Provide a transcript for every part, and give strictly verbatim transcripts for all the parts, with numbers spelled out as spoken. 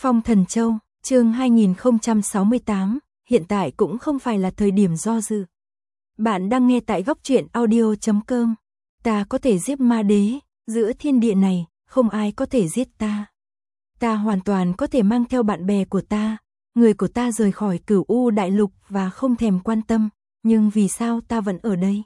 Phong Thần Châu, chương hai nghìn không trăm sáu mươi tám, hiện tại cũng không phải là thời điểm do dự. Bạn đang nghe tại góc truyện audio chấm com. Ta có thể giết ma đế, giữa thiên địa này, không ai có thể giết ta. Ta hoàn toàn có thể mang theo bạn bè của ta, người của ta rời khỏi Cửu U Đại Lục và không thèm quan tâm, nhưng vì sao ta vẫn ở đây?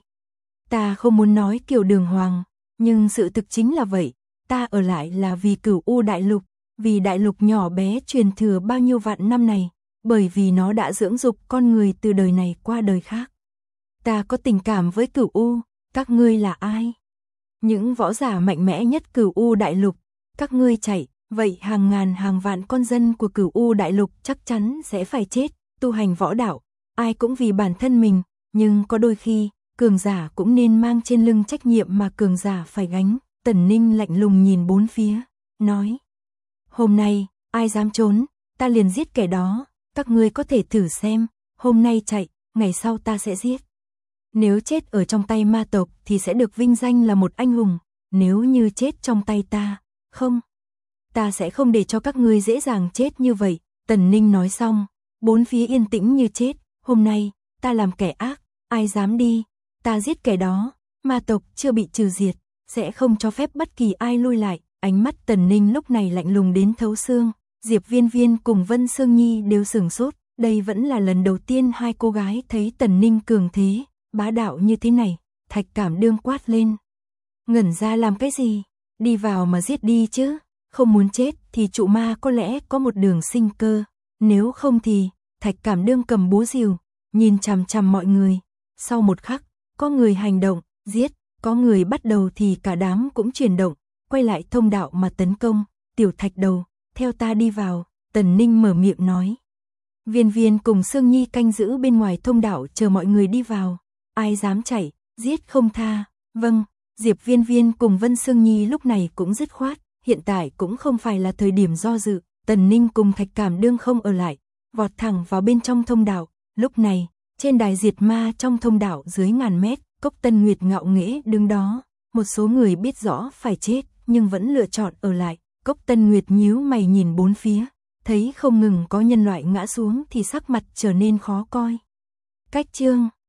Ta không muốn nói kiểu đường hoàng, nhưng sự thực chính là vậy, ta ở lại là vì Cửu U Đại Lục, vì đại lục nhỏ bé truyền thừa bao nhiêu vạn năm này, bởi vì nó đã dưỡng dục con người từ đời này qua đời khác. Ta có tình cảm với Cửu U, các ngươi là ai? Những võ giả mạnh mẽ nhất Cửu U Đại Lục, các ngươi chạy, vậy hàng ngàn hàng vạn con dân của Cửu U Đại Lục chắc chắn sẽ phải chết, tu hành võ đạo, ai cũng vì bản thân mình, nhưng có đôi khi, cường giả cũng nên mang trên lưng trách nhiệm mà cường giả phải gánh. Tần Ninh lạnh lùng nhìn bốn phía, nói: hôm nay, ai dám trốn, ta liền giết kẻ đó, các ngươi có thể thử xem, hôm nay chạy, ngày sau ta sẽ giết. Nếu chết ở trong tay ma tộc thì sẽ được vinh danh là một anh hùng, nếu như chết trong tay ta, không. Ta sẽ không để cho các ngươi dễ dàng chết như vậy. Tần Ninh nói xong, bốn phía yên tĩnh như chết, hôm nay, ta làm kẻ ác, ai dám đi, ta giết kẻ đó, ma tộc chưa bị trừ diệt, sẽ không cho phép bất kỳ ai lui lại. Ánh mắt Tần Ninh lúc này lạnh lùng đến thấu xương, Diệp Viên Viên cùng Vân Sương Nhi đều sửng sốt, đây vẫn là lần đầu tiên hai cô gái thấy Tần Ninh cường thế, bá đạo như thế này. Thạch Cảm Đương quát lên: ngẩn ra làm cái gì, đi vào mà giết đi chứ, không muốn chết thì trụ ma có lẽ có một đường sinh cơ, nếu không thì, Thạch Cảm Đương cầm búa rìu, nhìn chằm chằm mọi người, sau một khắc, có người hành động, giết, có người bắt đầu thì cả đám cũng chuyển động, quay lại thông đạo mà tấn công. Tiểu Thạch Đầu, theo ta đi vào, Tần Ninh mở miệng nói. Viên Viên cùng Sương Nhi canh giữ bên ngoài thông đạo chờ mọi người đi vào, ai dám chạy, giết không tha. Vâng, Diệp Viên Viên cùng Vân Sương Nhi lúc này cũng dứt khoát, hiện tại cũng không phải là thời điểm do dự. Tần Ninh cùng Thạch Cảm Đương không ở lại, vọt thẳng vào bên trong thông đạo. Lúc này, trên đài diệt ma trong thông đạo dưới ngàn mét, Cốc Tân Nguyệt ngạo nghễ đứng đó, một số người biết rõ phải chết nhưng vẫn lựa chọn ở lại. Cốc Tân Nguyệt nhíu mày nhìn bốn phía, thấy không ngừng có nhân loại ngã xuống thì sắc mặt trở nên khó coi. Cách chương